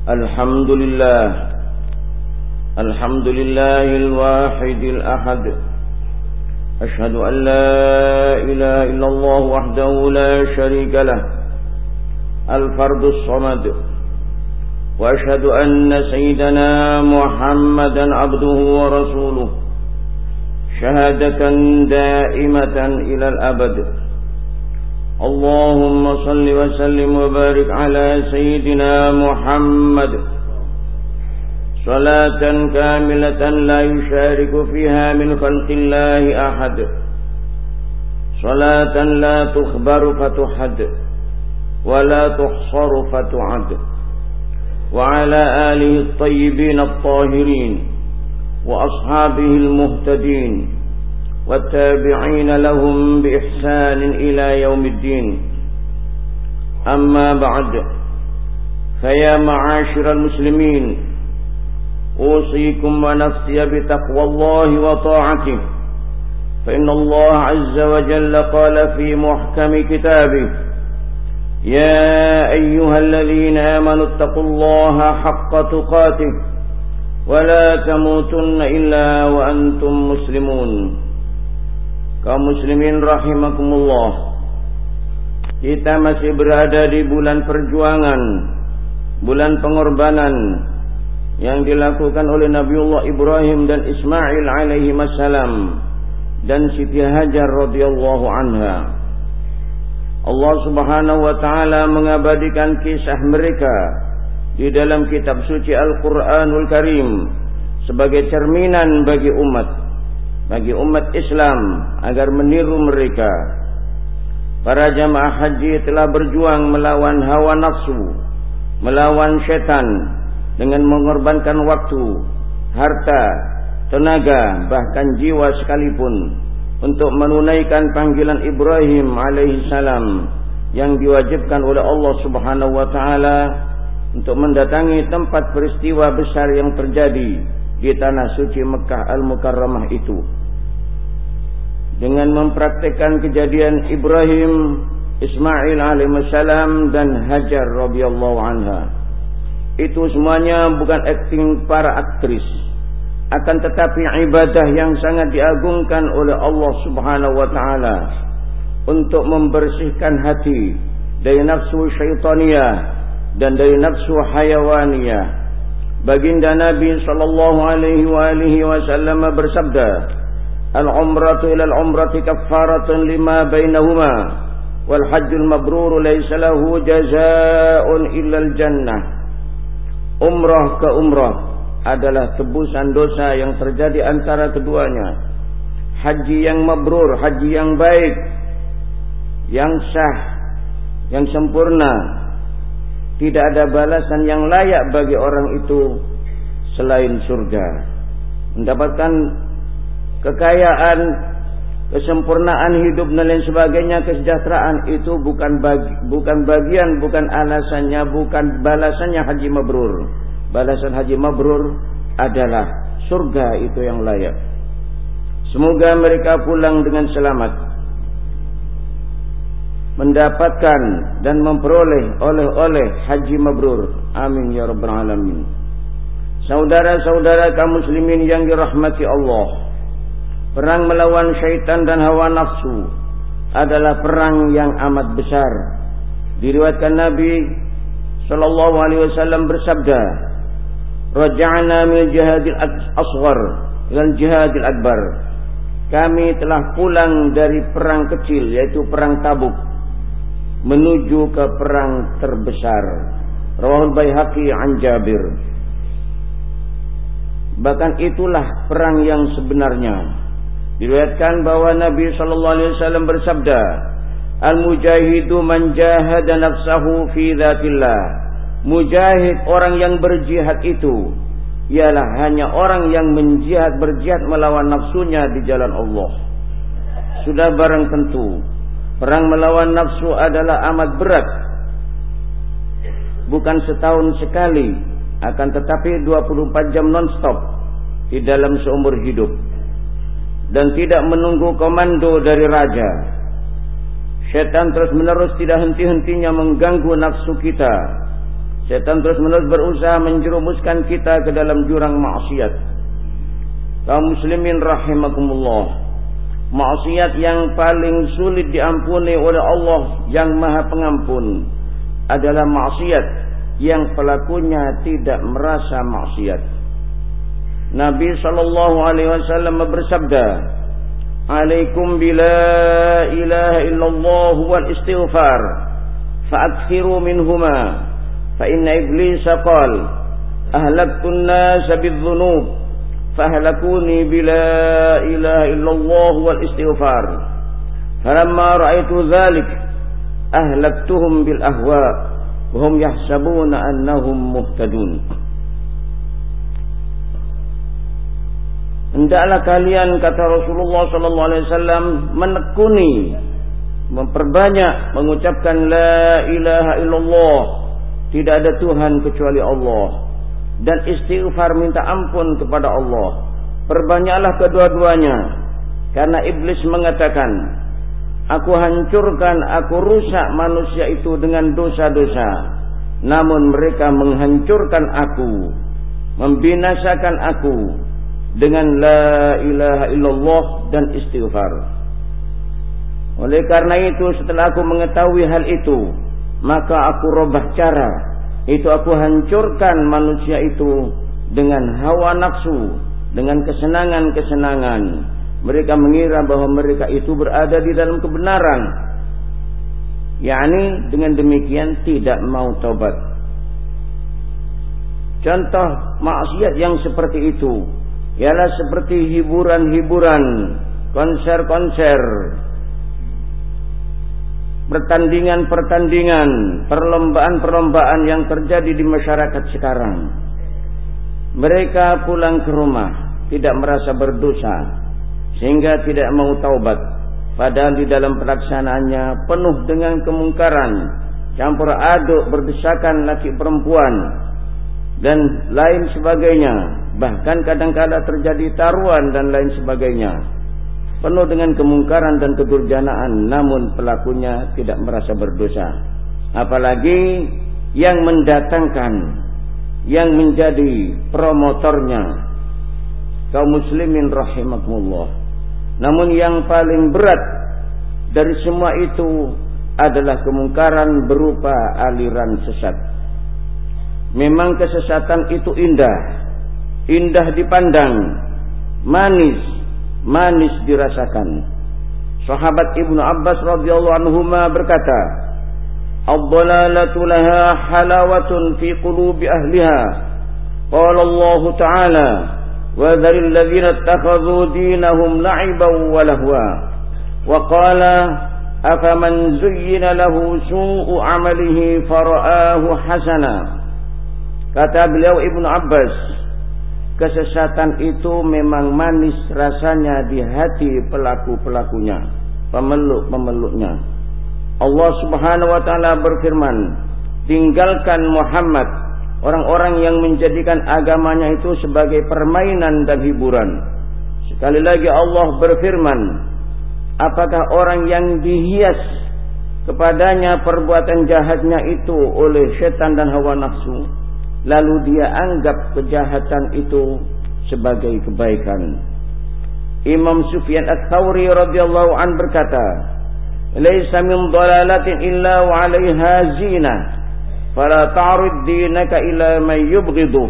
الحمد لله الواحد الأحد. أشهد أن لا إله إلا الله وحده لا شريك له الفرد الصمد، وأشهد أن سيدنا محمدا عبده ورسوله شهادة دائمة إلى الأبد. اللهم صل وسلم وبارك على سيدنا محمد صلاة كاملة لا يشارك فيها من خلق الله أحد، صلاة لا تخبر فتحد ولا تحصر فتعد، وعلى آله الطيبين الطاهرين وأصحابه المهتدين والتابعين لهم بإحسان إلى يوم الدين. أما بعد، فيا معاشر المسلمين، أوصيكم ونفسي بتقوى الله وطاعته، فإن الله عز وجل قال في محكم كتابه: يا أيها الذين آمنوا اتقوا الله حق تقاته ولا تموتن إلا وأنتم مسلمون. Kaum muslimin rahimakumullah, kita masih berada di bulan perjuangan, bulan pengorbanan yang dilakukan oleh Nabiullah Ibrahim dan Ismail alaihi wassalam dan Siti Hajar radhiyallahu anha. Allah subhanahu wa ta'ala mengabadikan kisah mereka di dalam kitab suci Al-Quranul Karim sebagai cerminan bagi umat Islam agar meniru mereka. Para jamaah haji telah berjuang melawan hawa nafsu, melawan syaitan dengan mengorbankan waktu, harta, tenaga, bahkan jiwa sekalipun untuk menunaikan panggilan Ibrahim alaihissalam yang diwajibkan oleh Allah subhanahu wa ta'ala untuk mendatangi tempat peristiwa besar yang terjadi di tanah suci Mekah Al-Mukarramah itu. Dengan mempraktikkan kejadian Ibrahim, Ismail alaihissalam dan Hajar radhiyallahu anha. Itu semuanya bukan akting para aktris, akan tetapi ibadah yang sangat diagungkan oleh Allah subhanahu wa ta'ala untuk membersihkan hati dari nafsu syaitaniyah dan dari nafsu hayawaniyah. Baginda Nabi sallallahu alaihi wasallam bersabda: al-umratu ila al-umrati kaffaratun lima bainahuma wal hajjul mabrur laysa lahu jazaa'un illa al-jannah. Umrah ke umrah adalah tebusan dosa yang terjadi antara keduanya. Haji yang mabrur, haji yang baik, yang sah, yang sempurna, tidak ada balasan yang layak bagi orang itu selain surga. Mendapatkan kekayaan, kesempurnaan hidup dan lain sebagainya, kesejahteraan itu bukan bagian, bukan alasannya, bukan balasannya haji mabrur. Balasan haji mabrur adalah surga itu yang layak. Semoga mereka pulang dengan selamat, mendapatkan dan memperoleh oleh-oleh haji mabrur. Amin ya rabbal alamin. Saudara-saudara kaum muslimin yang dirahmati Allah, perang melawan syaitan dan hawa nafsu adalah perang yang amat besar. Diriwayatkan Nabi sallallahu alaihi wasallam bersabda: raja'na min jihadil asghar ila jihadil akbar. Kami telah pulang dari perang kecil, yaitu perang Tabuk, menuju ke perang terbesar. Rawahul Baihaqi an Jabir. Bahkan itulah perang yang sebenarnya. Diriwayatkan bahwa Nabi sallallahu alaihi wasallam bersabda: al-mujahidu man jahada nafsahu fi dzatillah. Mujahid, orang yang berjihad itu ialah hanya orang yang berjihad melawan nafsunya di jalan Allah. Sudah barang tentu perang melawan nafsu adalah amat berat. Bukan setahun sekali, akan tetapi 24 jam non-stop di dalam seumur hidup. Dan tidak menunggu komando dari raja. Syaitan terus menerus tidak henti-hentinya mengganggu nafsu kita Setan terus-menerus berusaha menjerumuskan kita ke dalam jurang maksiat. Kaum muslimin rahimakumullah, maksiat yang paling sulit diampuni oleh Allah yang Maha Pengampun adalah maksiat yang pelakunya tidak merasa maksiat. Nabi SAW bersabda, "Alaikum bila ilaha illallah wal istighfar, fa'akthiru minhuma, fa inna iblisa qal, ahlaktun nasa bidh-dhunub, fahlakuni bila ilaha illallah wal istighfar. Falamma ra'aitu dhalik, ahlaktuhum bil ahwa, wa hum yahsabuna annahum muhtadun." Hendaklah kalian, kata Rasulullah SAW, menekuni, memperbanyak mengucapkan la ilaha illallah, tidak ada Tuhan kecuali Allah, dan istighfar, minta ampun kepada Allah. Perbanyaklah kedua-duanya, karena iblis mengatakan, aku hancurkan, aku rusak manusia itu dengan dosa-dosa, namun mereka menghancurkan aku, membinasakan aku dengan la ilaha illallah dan istighfar. Oleh karena itu, setelah aku mengetahui hal itu, maka aku robah cara. Itu aku hancurkan manusia itu dengan hawa nafsu, dengan kesenangan-kesenangan. Mereka mengira bahwa mereka itu berada di dalam kebenaran, yakni dengan demikian tidak mau taubat. Contoh maksiat yang seperti itu ialah seperti hiburan-hiburan, konser-konser, pertandingan-pertandingan, perlombaan-perlombaan yang terjadi di masyarakat sekarang. Mereka pulang ke rumah tidak merasa berdosa, sehingga tidak mau taubat, padahal di dalam pelaksanaannya penuh dengan kemungkaran, campur aduk, berdesakan laki perempuan, dan lain sebagainya. Bahkan kadang-kadang terjadi taruhan dan lain sebagainya, penuh dengan kemungkaran dan kedurjanaan, namun pelakunya tidak merasa berdosa. Apalagi yang mendatangkan, yang menjadi promotornya, kaum muslimin rahimakumullah. Namun yang paling berat dari semua itu adalah kemungkaran berupa aliran sesat. Memang kesesatan itu indah, indah dipandang, manis dirasakan. Sahabat Ibnu Abbas radhiyallahu anhuma berkata, "Ad-dhalalatu laha halawatun fi qulubi ahliha." Qala Allah Ta'ala, "Wa dharil ladzina ittakhadhu dinahum la'iban wa lahwa." Wa qala, "Afaman zuyyina lahu su'u 'amalihi fara'ahu hasana." Kata beliau Ibnu Abbas, kesesatan itu memang manis rasanya di hati pelaku-pelakunya, pemeluk-pemeluknya. Allah Subhanahu wa Ta'ala berfirman, tinggalkan Muhammad orang-orang yang menjadikan agamanya itu sebagai permainan dan hiburan. Sekali lagi Allah berfirman, apakah orang yang dihias kepadanya perbuatan jahatnya itu oleh setan dan hawa nafsu, lalu dia anggap kejahatan itu sebagai kebaikan. Imam Sufyan Ats-Tsauri radhiyallahu an berkata, "Laisa min dhalalatin illa wa 'alaiha zinah, fala ta'rid dinaka ila man yubghidu."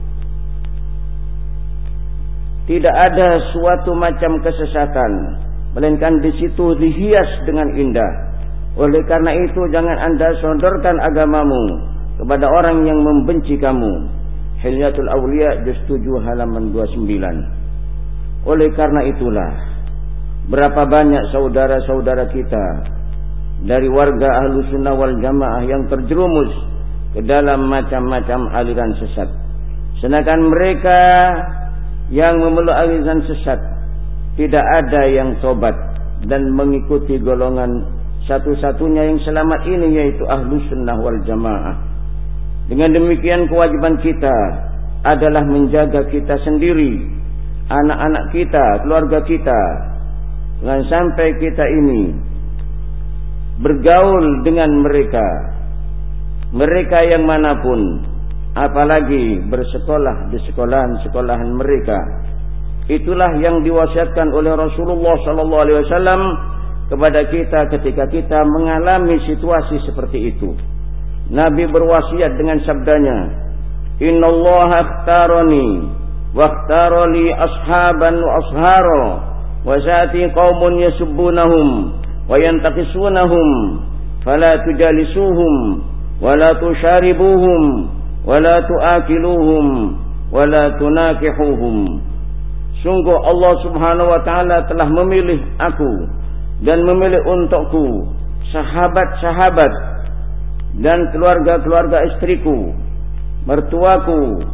Tidak ada suatu macam kesesatan melainkan di situ dihias dengan indah. Oleh karena itu jangan Anda sodorkan agamamu kepada orang yang membenci kamu. Hilyatul Awliya juz 7 halaman 29. Oleh karena itulah, berapa banyak saudara-saudara kita dari warga Ahlussunnah wal Jamaah yang terjerumus ke dalam macam-macam aliran sesat. Sedangkan mereka yang memeluk aliran sesat tidak ada yang tobat dan mengikuti golongan satu-satunya yang selamat ini, yaitu Ahlussunnah wal Jamaah. Dengan demikian kewajiban kita adalah menjaga kita sendiri, anak-anak kita, keluarga kita, jangan sampai kita ini bergaul dengan mereka, mereka yang manapun, apalagi bersekolah di sekolahan-sekolahan mereka. Itulah yang diwasiatkan oleh Rasulullah sallallahu alaihi wasallam kepada kita ketika kita mengalami situasi seperti itu. Nabi berwasiat dengan sabdanya, "Innallaha ikhtarani wa ikhtara li ashaban wa ashara wa sa'ati qaumun yasubbunahum wa yantaqisunahum fala tujalisuhum wa la tusharibuhum wa la tuakiluhum wa la tunakihuhum." Sungguh Allah Subhanahu wa taala telah memilih aku dan memilih untukku sahabat-sahabat dan keluarga-keluarga istriku, mertuaku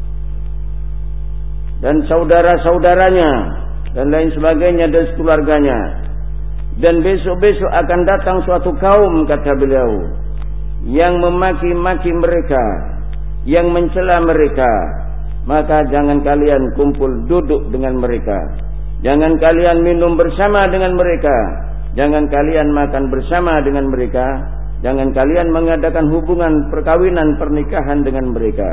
dan saudara-saudaranya dan lain sebagainya dan keluarganya. Dan besok-besok akan datang suatu kaum, kata beliau, yang memaki-maki mereka, yang mencela mereka. Maka jangan kalian kumpul duduk dengan mereka, jangan kalian minum bersama dengan mereka, jangan kalian makan bersama dengan mereka, jangan kalian mengadakan hubungan perkawinan pernikahan dengan mereka.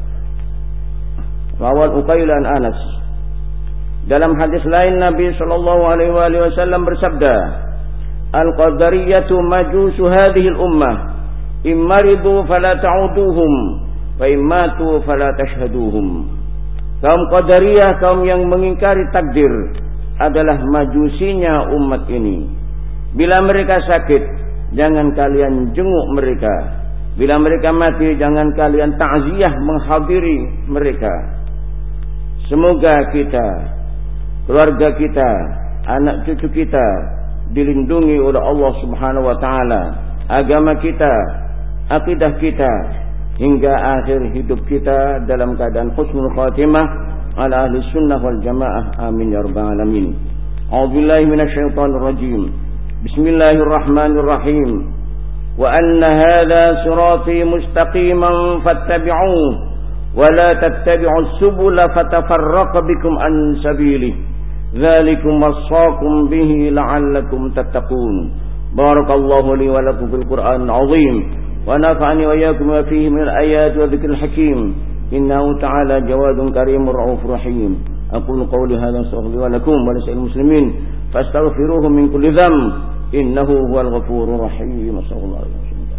Rawal Uqayl an Anas. Dalam hadis lain Nabi sallallahu alaihi wasallam bersabda, "Al-qadariyatu majusu hadhihi al-ummah, immaridu fala ta'uduhum wa immatu fala tashhaduhum." Kaum Qadariyah, kaum yang mengingkari takdir, adalah majusinya umat ini. Bila mereka sakit, jangan kalian jenguk mereka. Bila mereka mati, jangan kalian takziah menghadiri mereka. Semoga kita, keluarga kita, anak cucu kita dilindungi oleh Allah Subhanahu wa taala, agama kita, akidah kita, hingga akhir hidup kita dalam keadaan husnul khatimah ala ahli sunnah wal jamaah. Amin ya rabbal alamin. A'udzubillahi minasyaitonir rajim. Bismillahirrahmanirrahim. Wa anna hadha sirati mustaqiman fattabi'uhu wa la tattabi'us subula fatafarraqa bikum an sabilihi. Dzalikum wassaqum bihi la'allakum tattaqun. Barakallahu li wa lakum fil Qur'anil 'azim. ونفعني وإياكم ما فيه من الآيات وذكر الحكيم إنه تعالى جواد كريم رؤوف رحيم. أقول قولي هذا واستغفر ولكم ولسائر المسلمين فاستغفروه من كل ذنب إنه هو الغفور الرحيم. صلى الله عليه وسلم.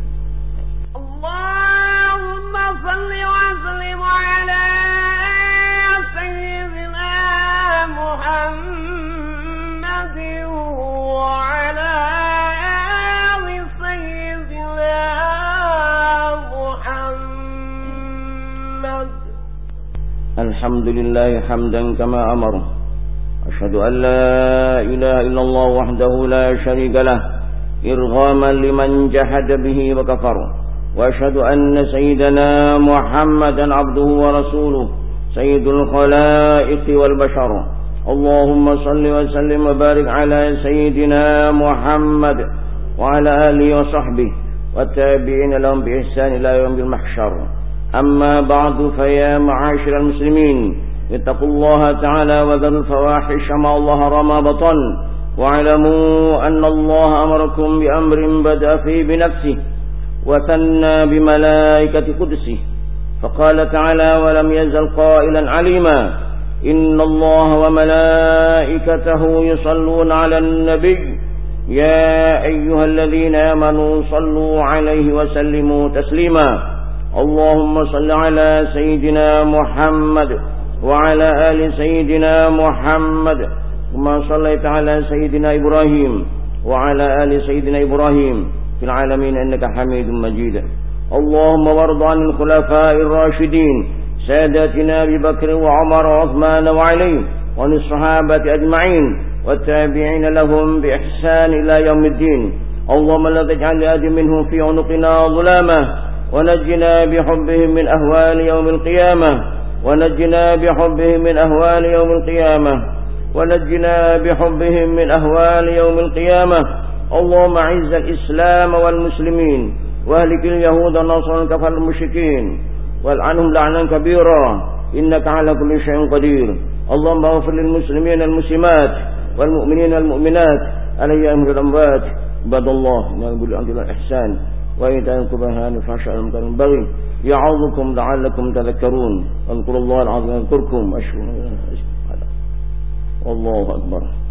اللهم صل وسلم على سيدنا محمد وعلى الحمد لله حمدا كما أمر. أشهد أن لا إله إلا الله وحده لا شريك له إرغاما لمن جحد به وكفر. وأشهد أن سيدنا محمدا عبده ورسوله سيد الخلائق والبشر. اللهم صل وسلم وبارك على سيدنا محمد وعلى آله وصحبه والتابعين لهم بإحسان إلى يوم المحشر. أما بعد فيا معاشر المسلمين اتقوا الله تعالى وذروا الفواحش ما ظهر ما بطن واعلموا أن الله أمركم بأمر بدأ فيه بنفسه وثنى بملائكة قدسه فقال تعالى ولم يزل قائلا عليما إن الله وملائكته يصلون على النبي يا أيها الذين آمنوا صلوا عليه وسلموا تسليما. اللهم صل على سيدنا محمد وعلى آل سيدنا محمد كما صليت على سيدنا إبراهيم وعلى آل سيدنا إبراهيم في العالمين إنك حميد مجيد. اللهم وارض عن الخلفاء الراشدين ساداتنا أبي بكر وعمر وعثمان وعلي وعن الصحابة أجمعين والتابعين لهم بإحسان إلى يوم الدين. اللهم لا تجعل لأحد منهم في عنقنا ظلامة ونجنا بحبهم من أهوال يوم القيامة ونجنا بحبهم من أهوال يوم القيامة ونجنا بحبهم من أهوال يوم القيامة. اللهم أعز الإسلام والمسلمين واهلك اليهود والنصارى والكفار المشركين والعنهم لعنا كبيرا إنك على كل شيء قدير. اللهم اغفر للمسلمين المسلمات والمؤمنين والمؤمنات الأحياء منهم والأموات. عباد الله إنه يقول الحمد لله الإحسان وإيتاء القربى والنهي عن الفحشاء والمنكر والبغي يعظكم لعلكم تذكرون اذكروا الله العظيم يذكركم والله أكبر.